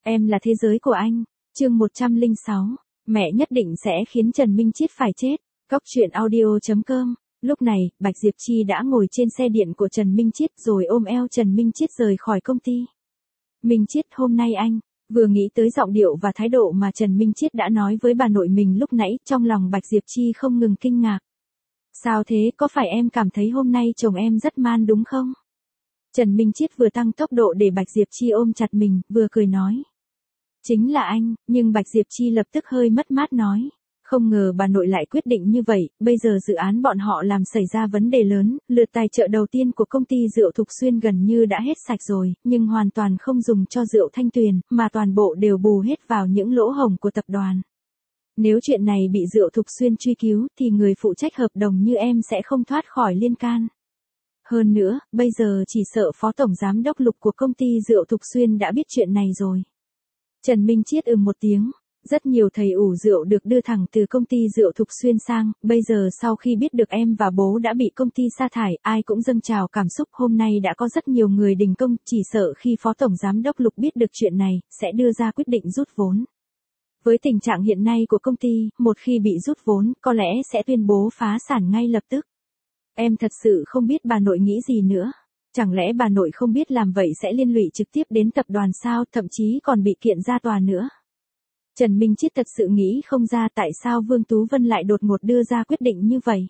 Em là thế giới của anh. Chương 106. Mẹ nhất định sẽ khiến Trần Minh Chiết phải chết. Cóc truyện audio.com. Lúc này, Bạch Diệp Chi đã ngồi trên xe điện của Trần Minh Chiết rồi ôm eo Trần Minh Chiết rời khỏi công ty. Minh Chiết, hôm nay anh, vừa nghĩ tới giọng điệu và thái độ mà Trần Minh Chiết đã nói với bà nội mình lúc nãy, trong lòng Bạch Diệp Chi không ngừng kinh ngạc. Sao thế, có phải em cảm thấy hôm nay chồng em rất man đúng không? Trần Minh Chiết vừa tăng tốc độ để Bạch Diệp Chi ôm chặt mình, vừa cười nói. Chính là anh, nhưng Bạch Diệp Chi lập tức hơi mất mát nói. Không ngờ bà nội lại quyết định như vậy, bây giờ dự án bọn họ làm xảy ra vấn đề lớn, lượt tài trợ đầu tiên của công ty rượu Thục Xuyên gần như đã hết sạch rồi, nhưng hoàn toàn không dùng cho rượu Thanh Tuyền, mà toàn bộ đều bù hết vào những lỗ hổng của tập đoàn. Nếu chuyện này bị rượu Thục Xuyên truy cứu thì người phụ trách hợp đồng như em sẽ không thoát khỏi liên can. Hơn nữa, bây giờ chỉ sợ phó tổng giám đốc Lục của công ty rượu Thục Xuyên đã biết chuyện này rồi. Trần Minh Chiết một tiếng. Rất nhiều thầy ủ rượu được đưa thẳng từ công ty rượu Thục Xuyên sang, bây giờ sau khi biết được em và bố đã bị công ty sa thải, ai cũng dâng trào cảm xúc. Hôm nay đã có rất nhiều người đình công, chỉ sợ khi phó tổng giám đốc Lục biết được chuyện này, sẽ đưa ra quyết định rút vốn. Với tình trạng hiện nay của công ty, một khi bị rút vốn, có lẽ sẽ tuyên bố phá sản ngay lập tức. Em thật sự không biết bà nội nghĩ gì nữa. Chẳng lẽ bà nội không biết làm vậy sẽ liên lụy trực tiếp đến tập đoàn sao, thậm chí còn bị kiện ra tòa nữa. Trần Minh Chiết thật sự nghĩ không ra tại sao Vương Tú Vân lại đột ngột đưa ra quyết định như vậy.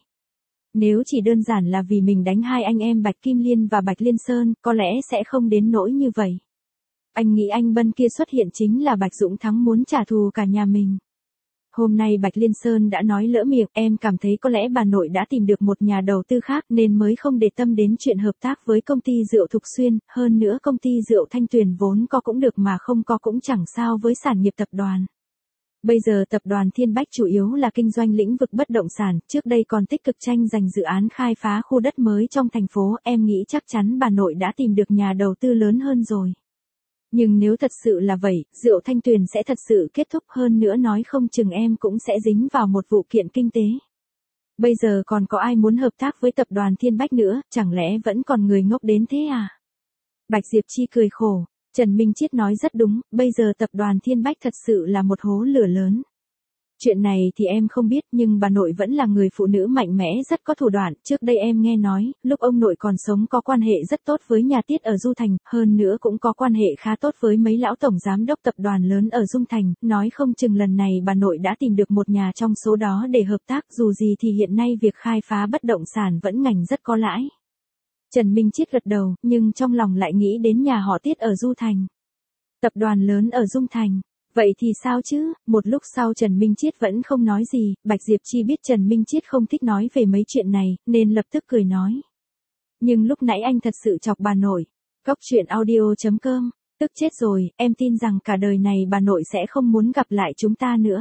Nếu chỉ đơn giản là vì mình đánh hai anh em Bạch Kim Liên và Bạch Liên Sơn, có lẽ sẽ không đến nỗi như vậy. Anh nghĩ anh Bân kia xuất hiện chính là Bạch Dũng Thắng muốn trả thù cả nhà mình. Hôm nay Bạch Liên Sơn đã nói lỡ miệng, em cảm thấy có lẽ bà nội đã tìm được một nhà đầu tư khác nên mới không để tâm đến chuyện hợp tác với công ty rượu Thục Xuyên, hơn nữa công ty rượu Thanh Tuyền vốn có cũng được mà không có cũng chẳng sao với sản nghiệp tập đoàn. Bây giờ tập đoàn Thiên Bách chủ yếu là kinh doanh lĩnh vực bất động sản, trước đây còn tích cực tranh giành dự án khai phá khu đất mới trong thành phố, em nghĩ chắc chắn bà nội đã tìm được nhà đầu tư lớn hơn rồi. Nhưng nếu thật sự là vậy, rượu Thanh Tuyền sẽ thật sự kết thúc, hơn nữa nói không chừng em cũng sẽ dính vào một vụ kiện kinh tế. Bây giờ còn có ai muốn hợp tác với tập đoàn Thiên Bách nữa, chẳng lẽ vẫn còn người ngốc đến thế à? Bạch Diệp Chi cười khổ. Trần Minh Chiết nói rất đúng, bây giờ tập đoàn Thiên Bách thật sự là một hố lửa lớn. Chuyện này thì em không biết, nhưng bà nội vẫn là người phụ nữ mạnh mẽ rất có thủ đoạn. Trước đây em nghe nói, lúc ông nội còn sống có quan hệ rất tốt với nhà Tiết ở Du Thành, hơn nữa cũng có quan hệ khá tốt với mấy lão tổng giám đốc tập đoàn lớn ở Dung Thành. Nói không chừng lần này bà nội đã tìm được một nhà trong số đó để hợp tác, dù gì thì hiện nay việc khai phá bất động sản vẫn ngành rất có lãi. Trần Minh Chiết gật đầu, nhưng trong lòng lại nghĩ đến nhà họ Tiết ở Du Thành. Tập đoàn lớn ở Dung Thành. Vậy thì sao chứ? Một lúc sau Trần Minh Chiết vẫn không nói gì, Bạch Diệp Chi biết Trần Minh Chiết không thích nói về mấy chuyện này, nên lập tức cười nói. Nhưng lúc nãy anh thật sự chọc bà nội. Cóc truyện audio.com. Tức chết rồi, em tin rằng cả đời này bà nội sẽ không muốn gặp lại chúng ta nữa.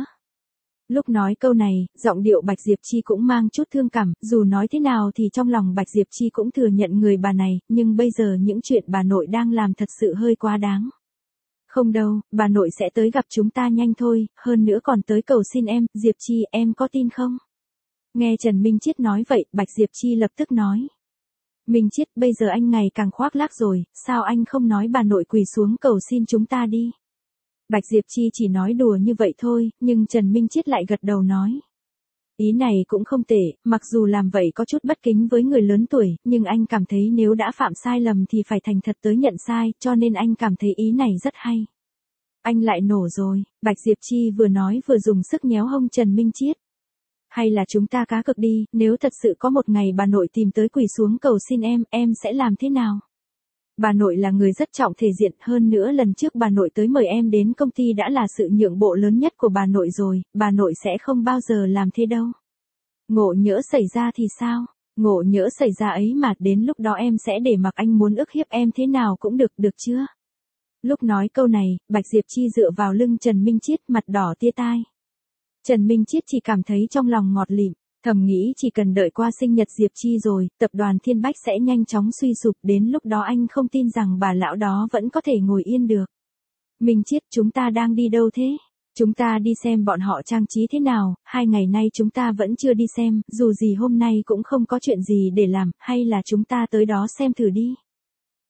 Lúc nói câu này, giọng điệu Bạch Diệp Chi cũng mang chút thương cảm, dù nói thế nào thì trong lòng Bạch Diệp Chi cũng thừa nhận người bà này, nhưng bây giờ những chuyện bà nội đang làm thật sự hơi quá đáng. Không đâu, bà nội sẽ tới gặp chúng ta nhanh thôi, hơn nữa còn tới cầu xin em, Diệp Chi, em có tin không? Nghe Trần Minh Chiết nói vậy, Bạch Diệp Chi lập tức nói. Minh Chiết, bây giờ anh ngày càng khoác lác rồi, sao anh không nói bà nội quỳ xuống cầu xin chúng ta đi? Bạch Diệp Chi chỉ nói đùa như vậy thôi, nhưng Trần Minh Chiết lại gật đầu nói. Ý này cũng không tệ, mặc dù làm vậy có chút bất kính với người lớn tuổi, nhưng anh cảm thấy nếu đã phạm sai lầm thì phải thành thật tới nhận sai, cho nên anh cảm thấy ý này rất hay. Anh lại nổ rồi, Bạch Diệp Chi vừa nói vừa dùng sức nhéo hông Trần Minh Chiết. Hay là chúng ta cá cược đi, nếu thật sự có một ngày bà nội tìm tới quỳ xuống cầu xin em sẽ làm thế nào? Bà nội là người rất trọng thể diện, hơn nữa lần trước bà nội tới mời em đến công ty đã là sự nhượng bộ lớn nhất của bà nội rồi, bà nội sẽ không bao giờ làm thế đâu. Ngộ nhỡ xảy ra thì sao? Ngộ nhỡ xảy ra ấy mà, đến lúc đó em sẽ để mặc anh muốn ức hiếp em thế nào cũng được, được chưa? Lúc nói câu này, Bạch Diệp Chi dựa vào lưng Trần Minh Chiết, mặt đỏ tia tai. Trần Minh Chiết chỉ cảm thấy trong lòng ngọt lịm. Thầm nghĩ chỉ cần đợi qua sinh nhật Diệp Chi rồi, tập đoàn Thiên Bách sẽ nhanh chóng suy sụp, đến lúc đó anh không tin rằng bà lão đó vẫn có thể ngồi yên được. Minh Chiết, chúng ta đang đi đâu thế? Chúng ta đi xem bọn họ trang trí thế nào, 2 ngày nay chúng ta vẫn chưa đi xem, dù gì hôm nay cũng không có chuyện gì để làm, hay là chúng ta tới đó xem thử đi.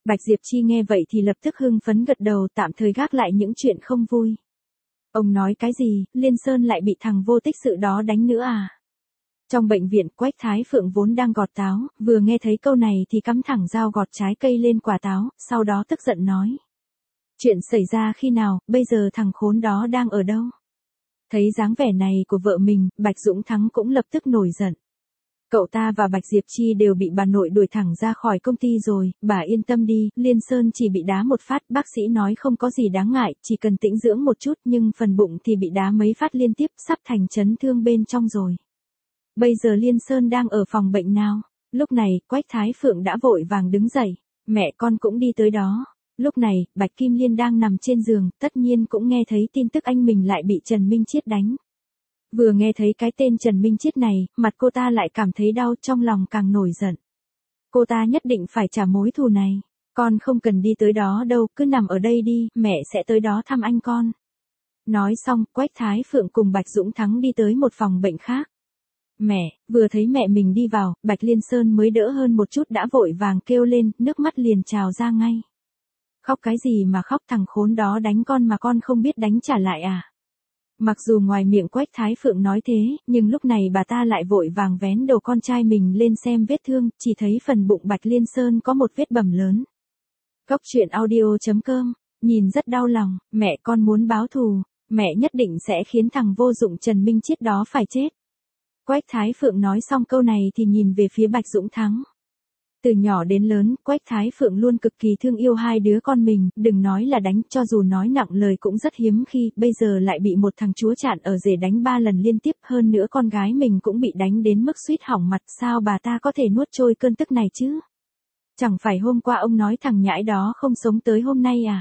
Bạch Diệp Chi nghe vậy thì lập tức hưng phấn gật đầu, tạm thời gác lại những chuyện không vui. Ông nói cái gì, Liên Sơn lại bị thằng vô tích sự đó đánh nữa à? Trong bệnh viện, Quách Thái Phượng vốn đang gọt táo, vừa nghe thấy câu này thì cắm thẳng dao gọt trái cây lên quả táo, sau đó tức giận nói. Chuyện xảy ra khi nào, bây giờ thằng khốn đó đang ở đâu? Thấy dáng vẻ này của vợ mình, Bạch Dũng Thắng cũng lập tức nổi giận. Cậu ta và Bạch Diệp Chi đều bị bà nội đuổi thẳng ra khỏi công ty rồi, bà yên tâm đi, Liên Sơn chỉ bị đá một phát, bác sĩ nói không có gì đáng ngại, chỉ cần tĩnh dưỡng một chút, nhưng phần bụng thì bị đá mấy phát liên tiếp, sắp thành chấn thương bên trong rồi. Bây giờ Liên Sơn đang ở phòng bệnh nào? Lúc này, Quách Thái Phượng đã vội vàng đứng dậy, mẹ con cũng đi tới đó. Lúc này, Bạch Kim Liên đang nằm trên giường, tất nhiên cũng nghe thấy tin tức anh mình lại bị Trần Minh Chiết đánh. Vừa nghe thấy cái tên Trần Minh Chiết này, mặt cô ta lại cảm thấy đau, trong lòng càng nổi giận. Cô ta nhất định phải trả mối thù này. Con không cần đi tới đó đâu, cứ nằm ở đây đi, mẹ sẽ tới đó thăm anh con. Nói xong, Quách Thái Phượng cùng Bạch Dũng Thắng đi tới một phòng bệnh khác. Mẹ, vừa thấy mẹ mình đi vào, Bạch Liên Sơn mới đỡ hơn một chút đã vội vàng kêu lên, nước mắt liền trào ra ngay. Khóc cái gì mà khóc, thằng khốn đó đánh con mà con không biết đánh trả lại à? Mặc dù ngoài miệng Quách Thái Phượng nói thế, nhưng lúc này bà ta lại vội vàng vén đầu con trai mình lên xem vết thương, chỉ thấy phần bụng Bạch Liên Sơn có một vết bầm lớn. Cốc truyện audio.com, nhìn rất đau lòng, mẹ con muốn báo thù, mẹ nhất định sẽ khiến thằng vô dụng Trần Minh Chiết đó phải chết. Quách Thái Phượng nói xong câu này thì nhìn về phía Bạch Dũng Thắng. Từ nhỏ đến lớn, Quách Thái Phượng luôn cực kỳ thương yêu hai đứa con mình, đừng nói là đánh, cho dù nói nặng lời cũng rất hiếm khi, bây giờ lại bị một thằng chúa chạn ở rể đánh 3 lần liên tiếp, hơn nữa con gái mình cũng bị đánh đến mức suýt hỏng mặt, sao bà ta có thể nuốt trôi cơn tức này chứ? Chẳng phải hôm qua ông nói thằng nhãi đó không sống tới hôm nay à?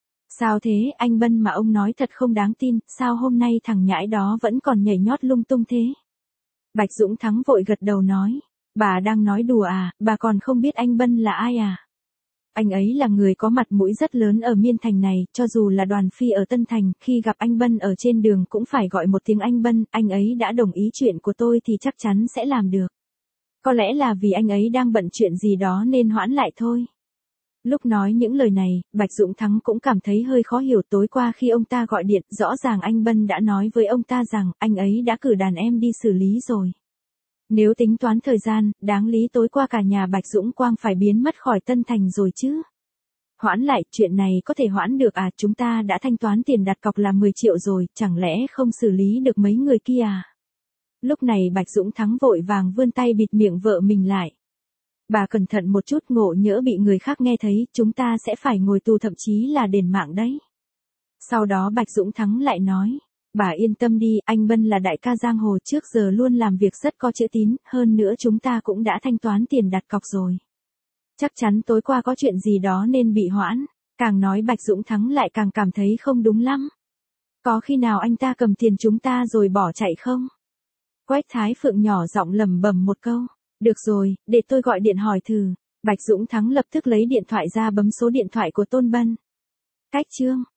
Sao thế, anh Bân mà ông nói thật không đáng tin, sao hôm nay thằng nhãi đó vẫn còn nhảy nhót lung tung thế? Bạch Dũng Thắng vội gật đầu nói. Bà đang nói đùa à, bà còn không biết anh Bân là ai à? Anh ấy là người có mặt mũi rất lớn ở Miên Thành này, cho dù là Đoàn Phi ở Tân Thành, khi gặp anh Bân ở trên đường cũng phải gọi một tiếng anh Bân, anh ấy đã đồng ý chuyện của tôi thì chắc chắn sẽ làm được. Có lẽ là vì anh ấy đang bận chuyện gì đó nên hoãn lại thôi. Lúc nói những lời này, Bạch Dũng Thắng cũng cảm thấy hơi khó hiểu, tối qua khi ông ta gọi điện, rõ ràng anh Bân đã nói với ông ta rằng, anh ấy đã cử đàn em đi xử lý rồi. Nếu tính toán thời gian, đáng lý tối qua cả nhà Bạch Dũng Quang phải biến mất khỏi Tân Thành rồi chứ. Hoãn lại, chuyện này có thể hoãn được à, chúng ta đã thanh toán tiền đặt cọc là 10 triệu rồi, chẳng lẽ không xử lý được mấy người kia à? Lúc này Bạch Dũng Thắng vội vàng vươn tay bịt miệng vợ mình lại. Bà cẩn thận một chút, ngộ nhỡ bị người khác nghe thấy, chúng ta sẽ phải ngồi tù, thậm chí là đền mạng đấy. Sau đó Bạch Dũng Thắng lại nói. Bà yên tâm đi, anh Bân là đại ca giang hồ, trước giờ luôn làm việc rất có chữ tín, hơn nữa chúng ta cũng đã thanh toán tiền đặt cọc rồi. Chắc chắn tối qua có chuyện gì đó nên bị hoãn. Càng nói Bạch Dũng Thắng lại càng cảm thấy không đúng lắm. Có khi nào anh ta cầm tiền chúng ta rồi bỏ chạy không? Quách Thái Phượng nhỏ giọng lẩm bẩm một câu. Được rồi, để tôi gọi điện hỏi thử. Bạch Dũng Thắng lập tức lấy điện thoại ra bấm số điện thoại của Tôn Bân. Cách chương